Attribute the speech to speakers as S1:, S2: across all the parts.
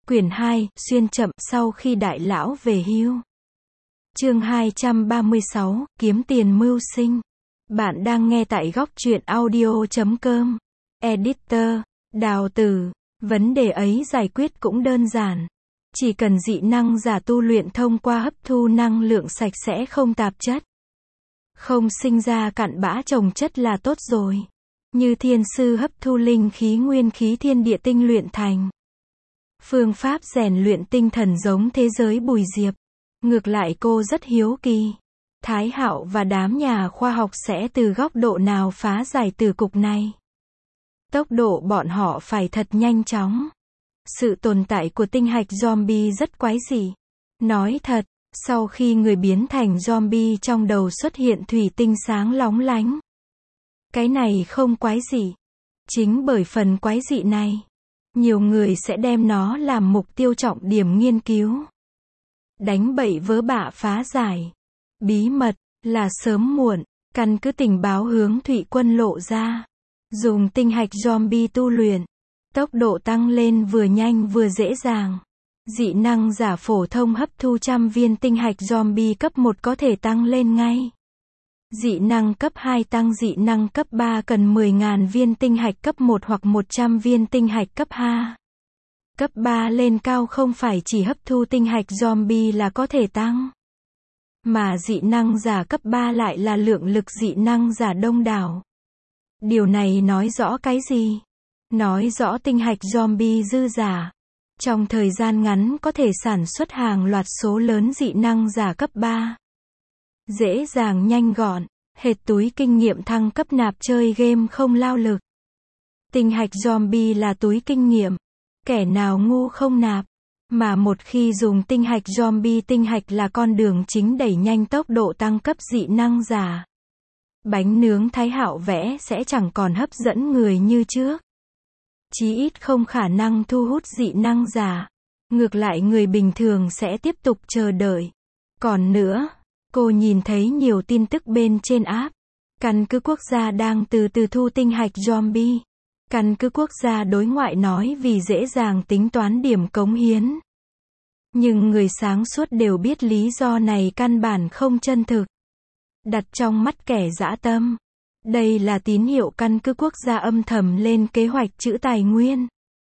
S1: Quyển 2, xuyên chậm, sau khi đại lão về hưu. Chương 236, kiếm tiền mưu sinh. Bạn đang nghe tại góc truyện audio.com. Editor, Đào Tử. Vấn đề ấy giải quyết cũng đơn giản. Chỉ cần dị năng giả tu luyện thông qua hấp thu năng lượng sạch sẽ không tạp chất. Không sinh ra cặn bã trồng chất là tốt rồi. Như thiên sư hấp thu linh khí nguyên khí thiên địa tinh luyện thành. Phương pháp rèn luyện tinh thần giống thế giới Bùi Diệp. Ngược lại cô rất hiếu kỳ. Thái Hạo và đám nhà khoa học sẽ từ góc độ nào phá giải tử cục này. Tốc độ bọn họ phải thật nhanh chóng. Sự tồn tại của tinh hạch zombie rất quái dị. Nói thật, sau khi người biến thành zombie trong đầu xuất hiện thủy tinh sáng lóng lánh. Cái này không quái dị. Chính bởi phần quái dị này, nhiều người sẽ đem nó làm mục tiêu trọng điểm nghiên cứu. Đánh bậy vớ bạ phá giải. Bí mật, là sớm muộn, căn cứ tình báo hướng Thụy Quân lộ ra. Dùng tinh hạch zombie tu luyện. Tốc độ tăng lên vừa nhanh vừa dễ dàng. Dị năng giả phổ thông hấp thu 100 viên tinh hạch zombie cấp 1 có thể tăng lên ngay. Dị năng cấp 2 tăng dị năng cấp 3 cần 10.000 viên tinh hạch cấp 1 hoặc 100 viên tinh hạch cấp 2. Cấp 3 lên cao không phải chỉ hấp thu tinh hạch zombie là có thể tăng. Mà dị năng giả cấp 3 lại là lượng lực dị năng giả đông đảo. Điều này nói rõ cái gì? Nói rõ tinh hạch zombie dư giả. Trong thời gian ngắn có thể sản xuất hàng loạt số lớn dị năng giả cấp 3. Dễ dàng nhanh gọn, hệt túi kinh nghiệm thăng cấp nạp chơi game không lao lực. Tinh hạch zombie là túi kinh nghiệm. Kẻ nào ngu không nạp. Mà một khi dùng tinh hạch zombie, tinh hạch là con đường chính đẩy nhanh tốc độ tăng cấp dị năng giả. Bánh nướng Thái Hạo vẽ sẽ chẳng còn hấp dẫn người như trước. Chí ít không khả năng thu hút dị năng giả. Ngược lại người bình thường sẽ tiếp tục chờ đợi. Còn nữa, cô nhìn thấy nhiều tin tức bên trên app. Căn cứ quốc gia đang từ từ thu tinh hạch zombie. Căn cứ quốc gia đối ngoại nói vì dễ dàng tính toán điểm cống hiến. Nhưng người sáng suốt đều biết lý do này căn bản không chân thực. Đặt trong mắt kẻ dã tâm. Đây là tín hiệu căn cứ quốc gia âm thầm lên kế hoạch trữ tài nguyên.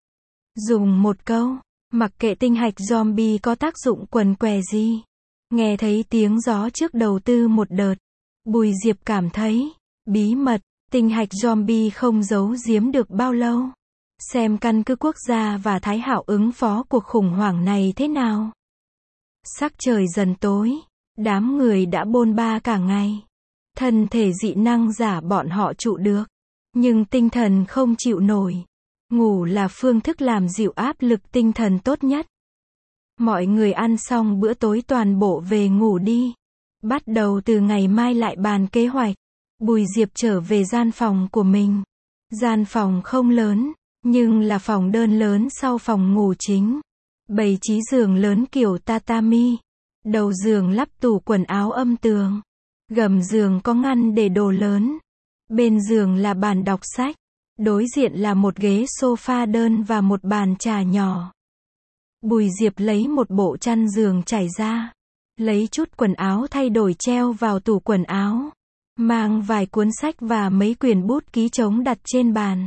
S1: Dùng một câu, mặc kệ tinh hạch zombie có tác dụng quần què gì. Nghe thấy tiếng gió trước đầu tư một đợt. Bùi Diệp cảm thấy, bí mật, tinh hạch zombie không giấu giếm được bao lâu. Xem căn cứ quốc gia và Thái Hạo ứng phó cuộc khủng hoảng này thế nào. Sắc trời dần tối. Đám người đã bôn ba cả ngày. Thân thể dị năng giả bọn họ trụ được. Nhưng tinh thần không chịu nổi. Ngủ là phương thức làm dịu áp lực tinh thần tốt nhất. Mọi người ăn xong bữa tối toàn bộ về ngủ đi. Bắt đầu từ ngày mai lại bàn kế hoạch. Bùi Diệp trở về gian phòng của mình. Gian phòng không lớn, nhưng là phòng đơn lớn sau phòng ngủ chính. Bày trí giường lớn kiểu tatami. Đầu giường lắp tủ quần áo âm tường. Gầm giường có ngăn để đồ lớn. Bên giường là bàn đọc sách. Đối diện là một ghế sofa đơn và một bàn trà nhỏ. Bùi Diệp lấy một bộ chăn giường trải ra. Lấy chút quần áo thay đổi treo vào tủ quần áo. Mang vài cuốn sách và mấy quyển bút ký trống đặt trên bàn.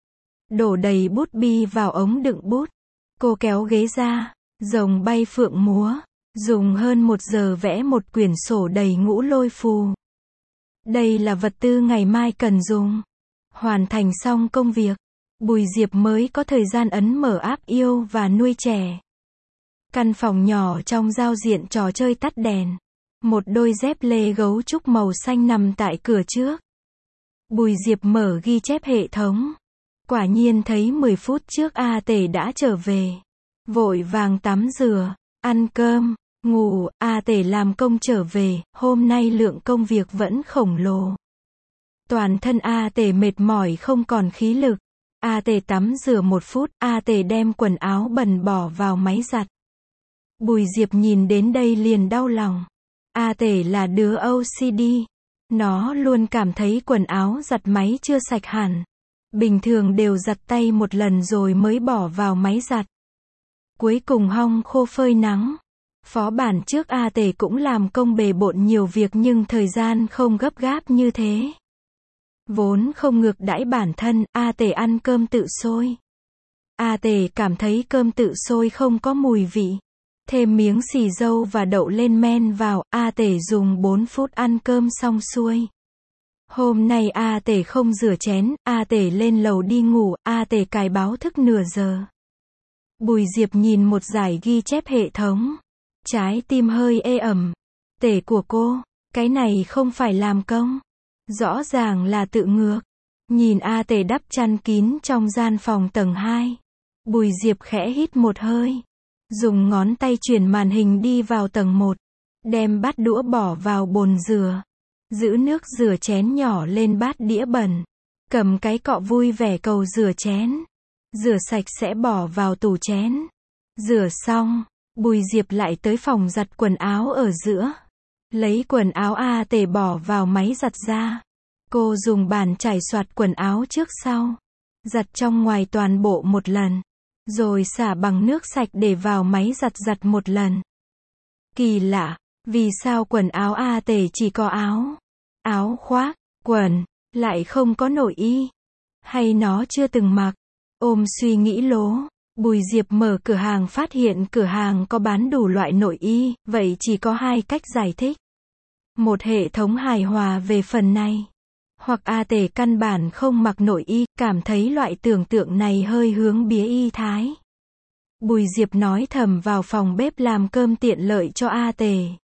S1: Đổ đầy bút bi vào ống đựng bút. Cô kéo ghế ra. Rồng bay phượng múa. Dùng hơn 1 giờ vẽ một quyển sổ đầy ngũ lôi phù. Đây là vật tư ngày mai cần dùng. Hoàn thành xong công việc, Bùi Diệp mới có thời gian ấn mở app yêu và nuôi trẻ. Căn phòng nhỏ trong giao diện trò chơi tắt đèn. Một đôi dép lê gấu trúc màu xanh nằm tại cửa trước. Bùi Diệp mở ghi chép hệ thống. Quả nhiên thấy 10 phút trước A Tể đã trở về. Vội vàng tắm rửa, ăn cơm, ngủ. A Tể làm công trở về, hôm nay lượng công việc vẫn khổng lồ. Toàn thân A Tể mệt mỏi không còn khí lực. A Tể tắm rửa 1 phút, A Tể đem quần áo bẩn bỏ vào máy giặt. Bùi Diệp nhìn đến đây liền đau lòng. A Tể là đứa OCD. Nó luôn cảm thấy quần áo giặt máy chưa sạch hẳn. Bình thường đều giặt tay một lần rồi mới bỏ vào máy giặt. Cuối cùng hong khô phơi nắng. Phó bản trước A Tể cũng làm công bề bộn nhiều việc nhưng thời gian không gấp gáp như thế. Vốn không ngược đãi bản thân, A Tể ăn cơm tự sôi. A Tể cảm thấy cơm tự sôi không có mùi vị. Thêm miếng xì dâu và đậu lên men vào, A Tể dùng 4 phút ăn cơm xong xuôi. Hôm nay A Tể không rửa chén, A Tể lên lầu đi ngủ, A Tể cài báo thức nửa giờ. Bùi Diệp nhìn một dải ghi chép hệ thống. Trái tim hơi ê ẩm. Tể của cô, cái này không phải làm công. Rõ ràng là tự ngược. Nhìn A Tể đắp chăn kín trong gian phòng tầng 2. Bùi Diệp khẽ hít một hơi. Dùng ngón tay chuyển màn hình đi vào tầng 1. Đem bát đũa bỏ vào bồn rửa. Giữ nước rửa chén nhỏ lên bát đĩa bẩn. Cầm cái cọ vui vẻ cầu rửa chén. Rửa sạch sẽ bỏ vào tủ chén. Rửa xong, Bùi Diệp lại tới phòng giặt quần áo ở giữa. Lấy quần áo A Tể bỏ vào máy giặt ra. Cô dùng bàn chải xoạt quần áo trước sau. Giặt trong ngoài toàn bộ một lần. Rồi xả bằng nước sạch để vào máy giặt giặt một lần. Kỳ lạ, vì sao quần áo A Tể chỉ có áo khoác, quần, lại không có nội y? Hay nó chưa từng mặc? Ôm suy nghĩ lố, Bùi Diệp mở cửa hàng phát hiện cửa hàng có bán đủ loại nội y, vậy chỉ có hai cách giải thích. Một hệ thống hài hòa về phần này. Hoặc A Tể căn bản không mặc nội y, cảm thấy loại tưởng tượng này hơi hướng bía y thái. Bùi Diệp nói thầm vào phòng bếp làm cơm tiện lợi cho A Tể.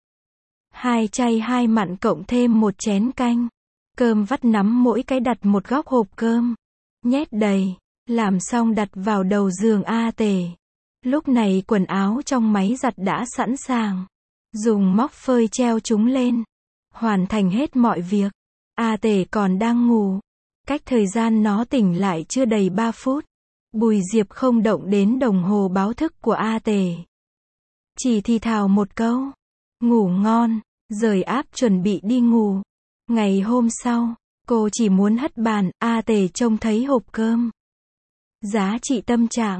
S1: 2 chay 2 mặn cộng thêm 1 chén canh. Cơm vắt nắm mỗi cái đặt một góc hộp cơm. Nhét đầy. Làm xong đặt vào đầu giường A Tể. Lúc này quần áo trong máy giặt đã sẵn sàng. Dùng móc phơi treo chúng lên. Hoàn thành hết mọi việc. A Tể còn đang ngủ. Cách thời gian nó tỉnh lại chưa đầy 3 phút. Bùi Diệp không động đến đồng hồ báo thức của A Tể. Chỉ thì thào một câu. Ngủ ngon. Rời áp chuẩn bị đi ngủ. Ngày hôm sau, cô chỉ muốn hất bàn, A Tể trông thấy hộp cơm. Giá trị tâm trạng,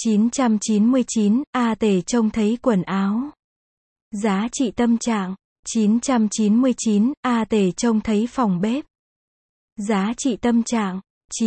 S1: 999, A Tể trông thấy quần áo. Giá trị tâm trạng, 999, A Tể trông thấy phòng bếp. Giá trị tâm trạng,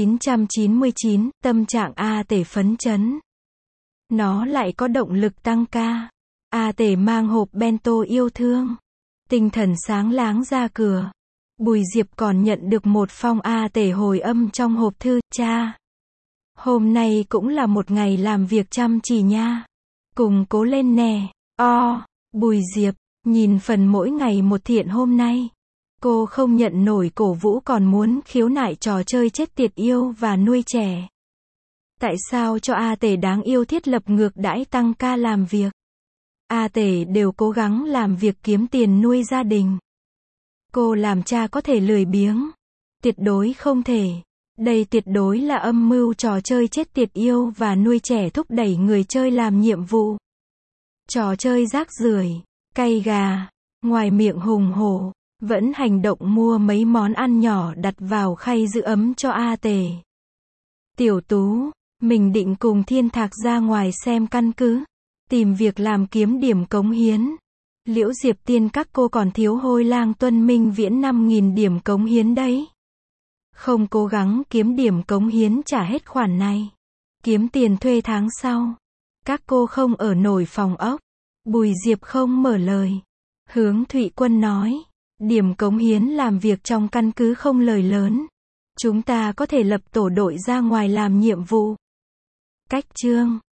S1: 999, tâm trạng A Tể phấn chấn. Nó lại có động lực tăng ca. A Tể mang hộp bento yêu thương. Tinh thần sáng láng ra cửa. Bùi Diệp còn nhận được một phong A Tể hồi âm trong hộp thư, cha. Hôm nay cũng là một ngày làm việc chăm chỉ nha. Cùng cố lên nè. Bùi Diệp, nhìn phần mỗi ngày một thiện hôm nay. Cô không nhận nổi cổ vũ còn muốn khiếu nại trò chơi chết tiệt yêu và nuôi trẻ. Tại sao cho A Tể đáng yêu thiết lập ngược đãi tăng ca làm việc? A Tể đều cố gắng làm việc kiếm tiền nuôi gia đình. Cô làm cha có thể lười biếng. Tuyệt đối không thể. Đây tuyệt đối là âm mưu trò chơi chết tiệt yêu và nuôi trẻ thúc đẩy người chơi làm nhiệm vụ. Trò chơi rác rưởi, cay gà, ngoài miệng hùng hổ, vẫn hành động mua mấy món ăn nhỏ đặt vào khay giữ ấm cho A Tể. Tiểu Tú, mình định cùng Thiên Thạc ra ngoài xem căn cứ, tìm việc làm kiếm điểm cống hiến. Liễu Diệp Tiên các cô còn thiếu Hôi Lang Tuân Minh Viễn 5.000 điểm cống hiến đấy. Không cố gắng kiếm điểm cống hiến trả hết khoản này. Kiếm tiền thuê tháng sau. Các cô không ở nổi phòng ốc. Bùi Diệp không mở lời. Hướng Thụy Quân nói. Điểm cống hiến làm việc trong căn cứ không lời lớn. Chúng ta có thể lập tổ đội ra ngoài làm nhiệm vụ. Cách chương